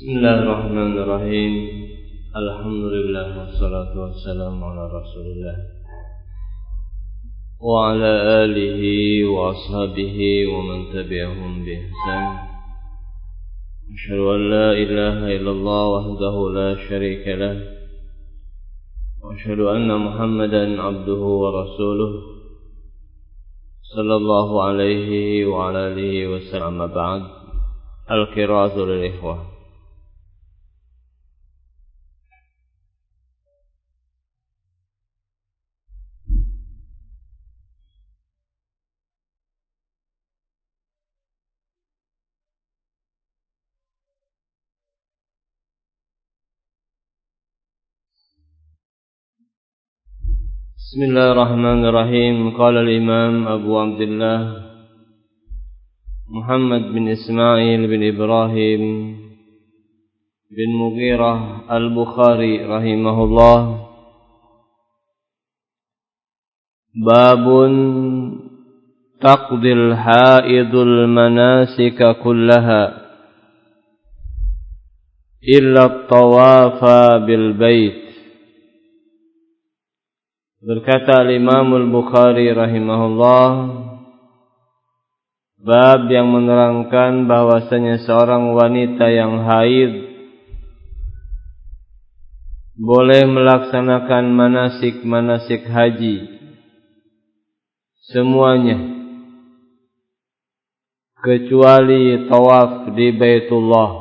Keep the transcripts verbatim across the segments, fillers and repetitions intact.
Bismillahirrahmanirrahim. Alhamdulillah wassalatu wassalamu ala Rasulillah wa ala alihi wa ashabihi wa man tabi'ahum bi ihsan. Asyhadu an la ilaha illallah wahdahu la syarika lah wa asyhadu anna Muhammadan abduhu wa rasuluh sallallahu alaihi wa ala alihi wa sallam. Ba'd. Al-qira'atu lil ikhwah. Bismillahirrahmanirrahim. Qala al-Imam Abu Abdullah Muhammad bin Ismail bin Ibrahim bin Mughirah al-Bukhari rahimahullah, babun taqdil haidul manasika kullaha illa at-tawafa bil bait. Berkata Imam Al-Bukhari rahimahullah, bab yang menerangkan bahwasanya seorang wanita yang haid boleh melaksanakan manasik-manasik haji semuanya kecuali tawaf di Baitullah.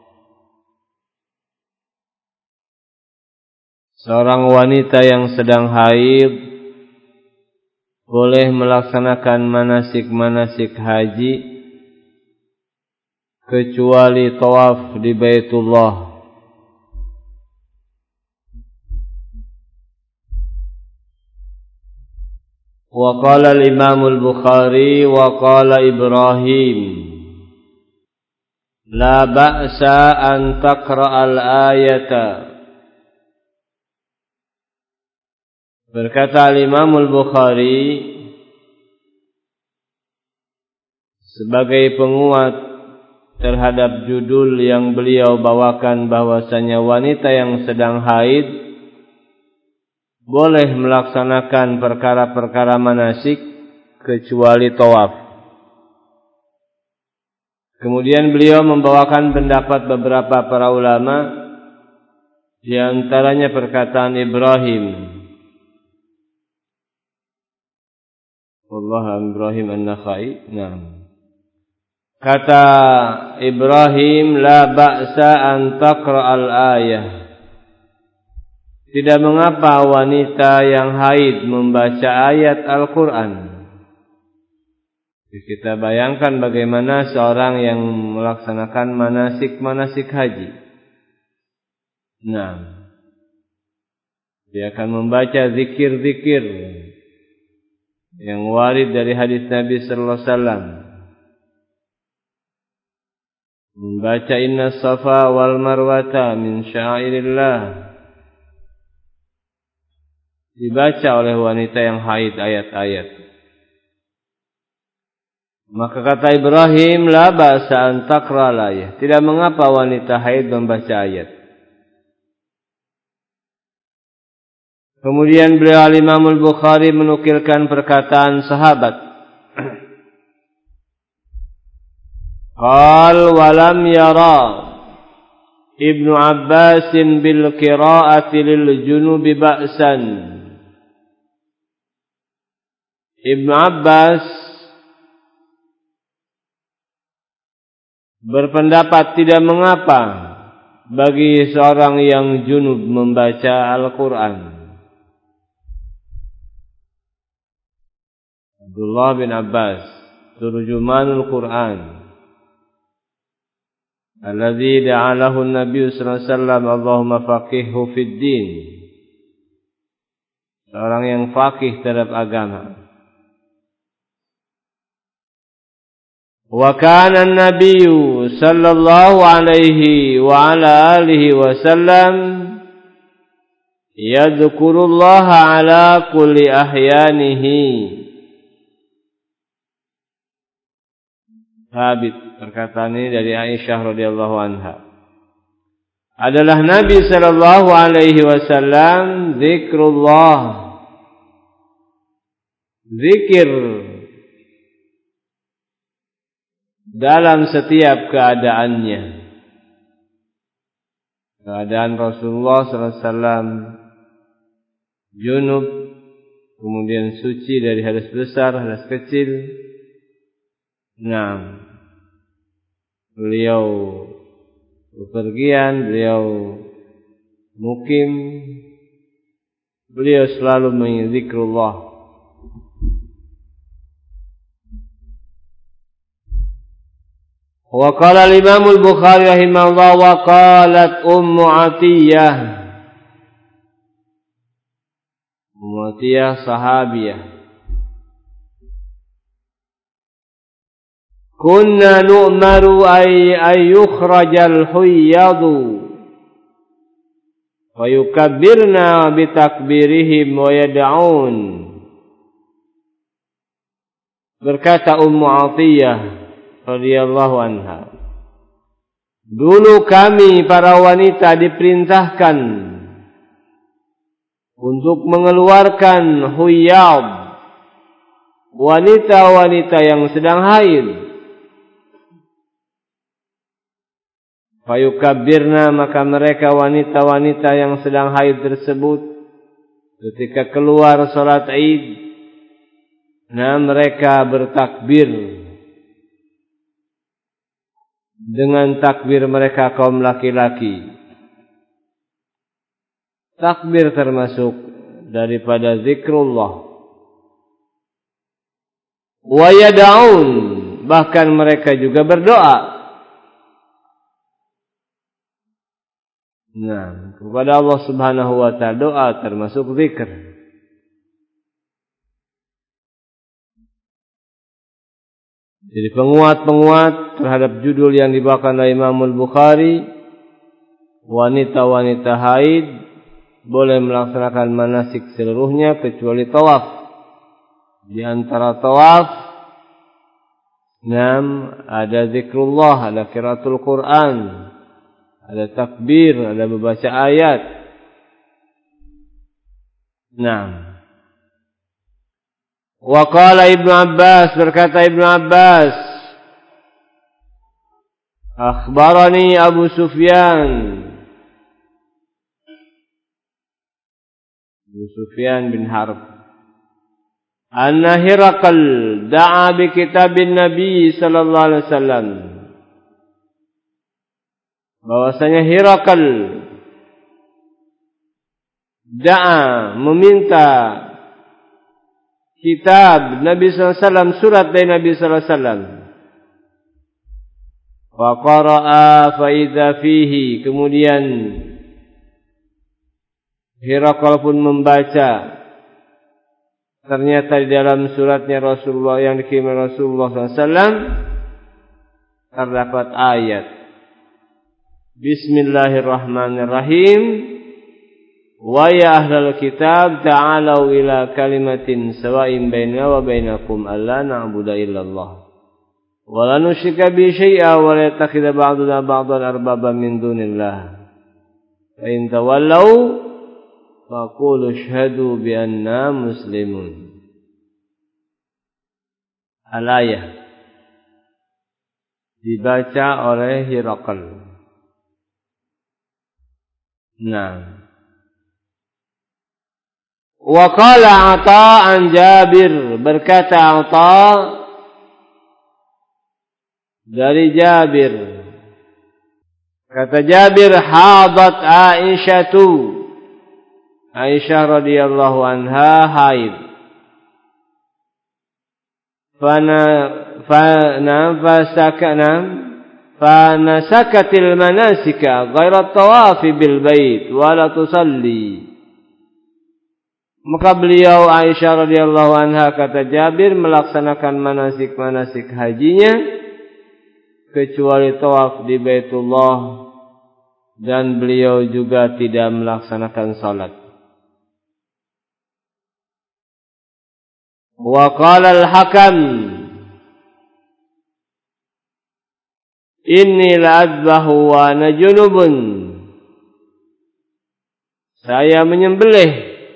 Seorang wanita yang sedang haid boleh melaksanakan manasik-manasik haji kecuali tawaf di Baitullah. Wa qala al-Imam Al-Bukhari wa qala Ibrahim, la ba'sa an taqra' al-ayata. Berkata Imam Al-Bukhari sebagai penguat terhadap judul yang beliau bawakan, bahwasanya wanita yang sedang haid boleh melaksanakan perkara-perkara manasik kecuali tawaf. Kemudian beliau membawakan pendapat beberapa para ulama, di antaranya perkataan Ibrahim Allah Ibrahim An-Nakhai. Nah, kata Ibrahim, la ba'sa an taqra' al-ayah. Tidak mengapa wanita yang haid membaca ayat Al-Quran. Kita bayangkan bagaimana seorang yang melaksanakan manasik-manasik haji. Nah, dia akan membaca zikir-zikir yang warid dari hadis Nabi sallallahu alaihi wasallam, membaca inna safa wal marwata min syairillah, dibaca oleh wanita yang haid ayat-ayat. Maka kata Ibrahim, la ba'sa an taqra al-ayah. Tidak mengapa wanita haid membaca ayat. Kemudian beliau Imam Al-Bukhari menukilkan perkataan sahabat. Qal walam yara Ibnu Abbas bil qira'ati lil junubi ba'san. Ibnu Abbas berpendapat tidak mengapa bagi seorang yang junub membaca Al-Quran. Abdullah bin Abbas, turjumanul Quran, alladzi da'alahu an-nabiy sallallahu alaihi wasallam, Allahumma faqihhu fid din. Seorang yang faqih terhadap agama. Wa kana an-nabiy sallallahu alaihi wa ala alihi wasallam yadhkurullaha ala kulli ahyanihi. Habib, perkataan ini dari Aisyah radhiyallahu anha. adalah Nabi sallallahu alaihi wasallam zikrullah, zikir dalam setiap keadaannya. Keadaan Rasulullah sallallahu alaihi wasallam junub, kemudian suci dari hadas besar, hadas kecil. Nah, beliau bepergian, beliau mukim, beliau selalu menzikrullah. Wa qala al-Imam al-Bukhari rahimahullah wa qalat Ummu Atiyah, Ummu Atiyah sahabiyah, kunna nu'maru ay ay yukhrajal huyyadu wa yukabbirna bitakbirihim wa yad'un. Berkata Ummu Atiyah radhiyallahu anha, dulu kami para wanita diperintahkan untuk mengeluarkan huyyad, wanita-wanita yang sedang haid. Fayukabbirna, maka mereka wanita-wanita yang sedang haid tersebut ketika keluar salat Id, nah mereka bertakbir dengan takbir mereka kaum laki-laki. Takbir termasuk daripada zikrullah. Wa yad'un, bahkan mereka juga berdoa. Nah, kepada Allah Subhanahu wa ta'ala, doa termasuk zikr. Jadi penguat-penguat terhadap judul yang dibawakan oleh Imam Al-Bukhari, wanita-wanita haid boleh melaksanakan manasik seluruhnya kecuali tawaf. Di antara tawaf, enam, ada zikrullah, ada qiraatul Quran, ada takbir, ada membaca ayat. Nah, wa qala Ibnu Abbas, berkata Ibnu Abbas, akhbarani Abu Sufyan, Abu Sufyan bin Harb, anna Hiraqal da'a bi kitabin Nabi sallallahu alaihi wasallam, bahwasanya Hiraqal da'a, meminta kitab Nabi sallallahu alaihi wasallam, surat dari Nabi sallallahu alaihi wasallam. Wa qara'a fa idza fihi, kemudian Hiraqal pun membaca, ternyata di dalam suratnya Rasulullah yang dikirim Rasulullah sallallahu alaihi wasallam terdapat ayat Bismillahirrahmanirrahim, wa ya ahlal kitab ta'alau ila kalimatin sawa'in bainana wa bainakum alla na'budu illallah wa la nusyrika bihi syai'an wa la yattakhidha ba'duna ba'dan arbaban min dunillah fa in tawallaw faqulu ashhadu bi anna muslimun. Al-ayah dibaca oleh Hiraqal. Nah, wa qala Atha an Jabir, berkata Atha dari Jabir, kata Jabir, hadat Aisyatu, Aisyah radhiyallahu anha haid, fana fana fasakana fanasakatil manasika ghairat tawafi bil bait wa la tusalli. Maka beliau Aisyah radhiyallahu anha, kata Jabir, melaksanakan manasik-manasik hajinya kecuali tawaf di Baitullah, dan beliau juga tidak melaksanakan salat. Wa qala al-Hakam, inni la adbahu wa ana junubun saya menyembelih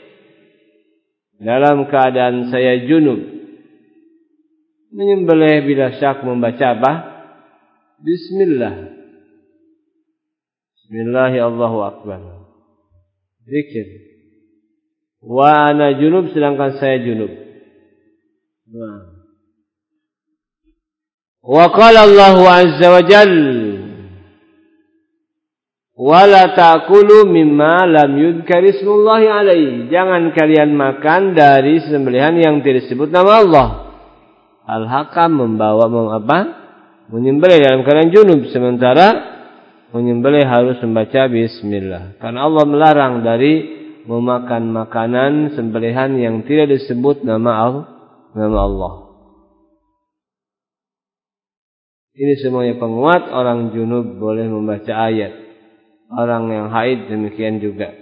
dalam keadaan saya junub. Menyembelih bila syak membaca apa? Bismillah. Bismillahi Allahu Akbar. Zikir. Wa ana junub, sedangkan saya junub. Nah. Wa qala Allahu azza wa jalla wala ta'kulu mimma lam yudhkar ismullahi alaihi. Jangan kalian makan dari sembelihan yang tidak disebut nama Allah. Al-Hakam membawa apa? Menyembelih dalam keadaan junub, sementara menyembelih harus membaca bismillah. Karena Allah melarang dari memakan makanan sembelihan yang tidak disebut nama Allah, nama Allah. Ini semuanya penguat. Orang junub boleh membaca ayat. Orang yang haid demikian juga.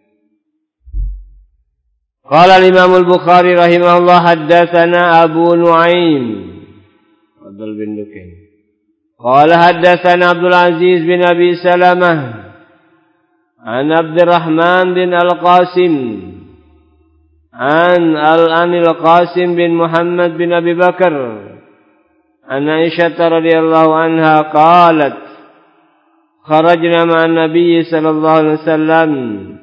Qala al-Imam al-Bukhari rahimahullah haddatsana Abu Nuaim Abdul bin Dukin. Qala haddatsana Abdul Aziz bin Abi Salamah an Abdurrahman bin Al-Qasim an Al-Anil Qasim bin Muhammad bin Abi Bakar an Aisyah radhiyallahu anha qalat kharajna ma'an Nabi sallallahu alaihi wasallam.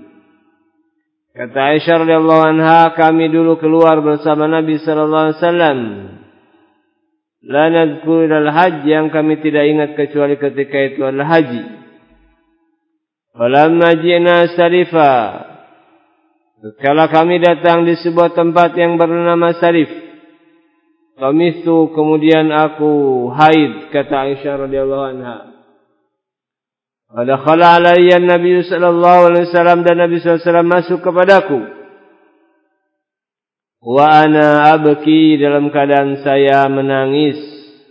Kata Aisyah radhiyallahu anha, kami dulu keluar bersama Nabi sallallahu alaihi wasallam. La nadhkur al-hajj, yang kami tidak ingat kecuali ketika itu adalah haji. Falamma ji'na Sarifa, tatkala kami datang di sebuah tempat yang bernama Sarif, qamistu, kemudian aku haid, kata Aisyah radhiyallahu anha. Wa dakhala alayya an-nabiy sallallahu alaihi wasallam, dan Nabi sallallahu alaihi wasallam masuk kepadaku. Wa ana abki, dalam keadaan saya menangis.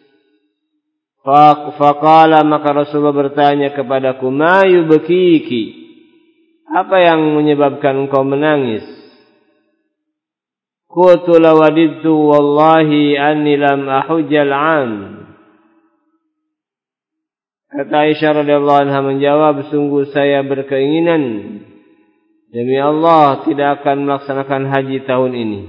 Faqala, maka Rasulullah bertanya kepadaku, ma yubkiki, apa yang menyebabkan engkau menangis? Qultu lawadidtu wallahi anni lam ahujjal 'am. Kata Aisyah radhiyallahu anha menjawab, sungguh saya berkeinginan demi Allah tidak akan melaksanakan haji tahun ini.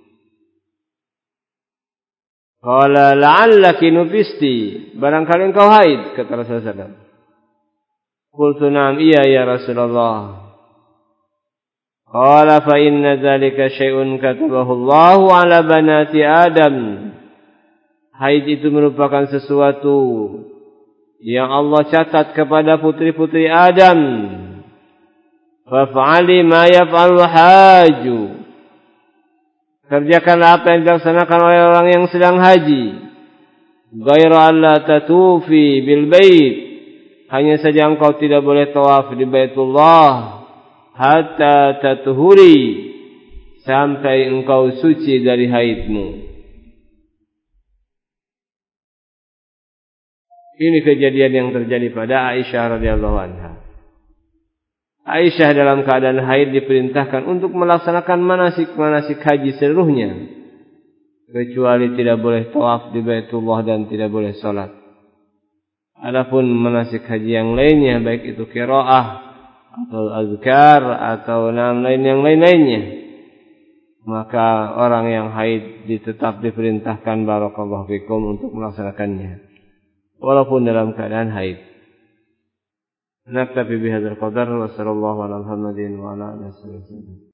Qala la'allaki nufisti, barangkali engkau haid, kata Rasulullah sallallahu alaihi wasallam. Qultu na'am, iya ya Rasulullah. Qala fa inna dzalika syai'un katabahu Allahu 'ala banati Adam. Haid itu merupakan sesuatu yang Allah catat kepada putri-putri Adam. Faf'ali ma yaf'alul haju, kerjakanlah apa yang dilaksanakan oleh orang yang sedang haji. Ghaira alla tatufi bil bait, hanya saja engkau tidak boleh tawaf di Baitullah hatta tatuhuri, sampai engkau suci dari haidmu. Ini kejadian yang terjadi pada Aisyah radhiyallahu anha. Aisyah dalam keadaan haid diperintahkan untuk melaksanakan manasik-manasik haji seluruhnya, kecuali tidak boleh tawaf di Baitullah dan tidak boleh salat. Adapun manasik haji yang lainnya, baik itu qiraah atau azkar atau nama lain yang lain-lainnya, maka orang yang haid tetap diperintahkan barakallahu fikum untuk melaksanakannya walaupun dalam keadaan haid. Naktafi bihadzal qadar wa sallallahu ala Muhammadin wa ala alihi wasallam.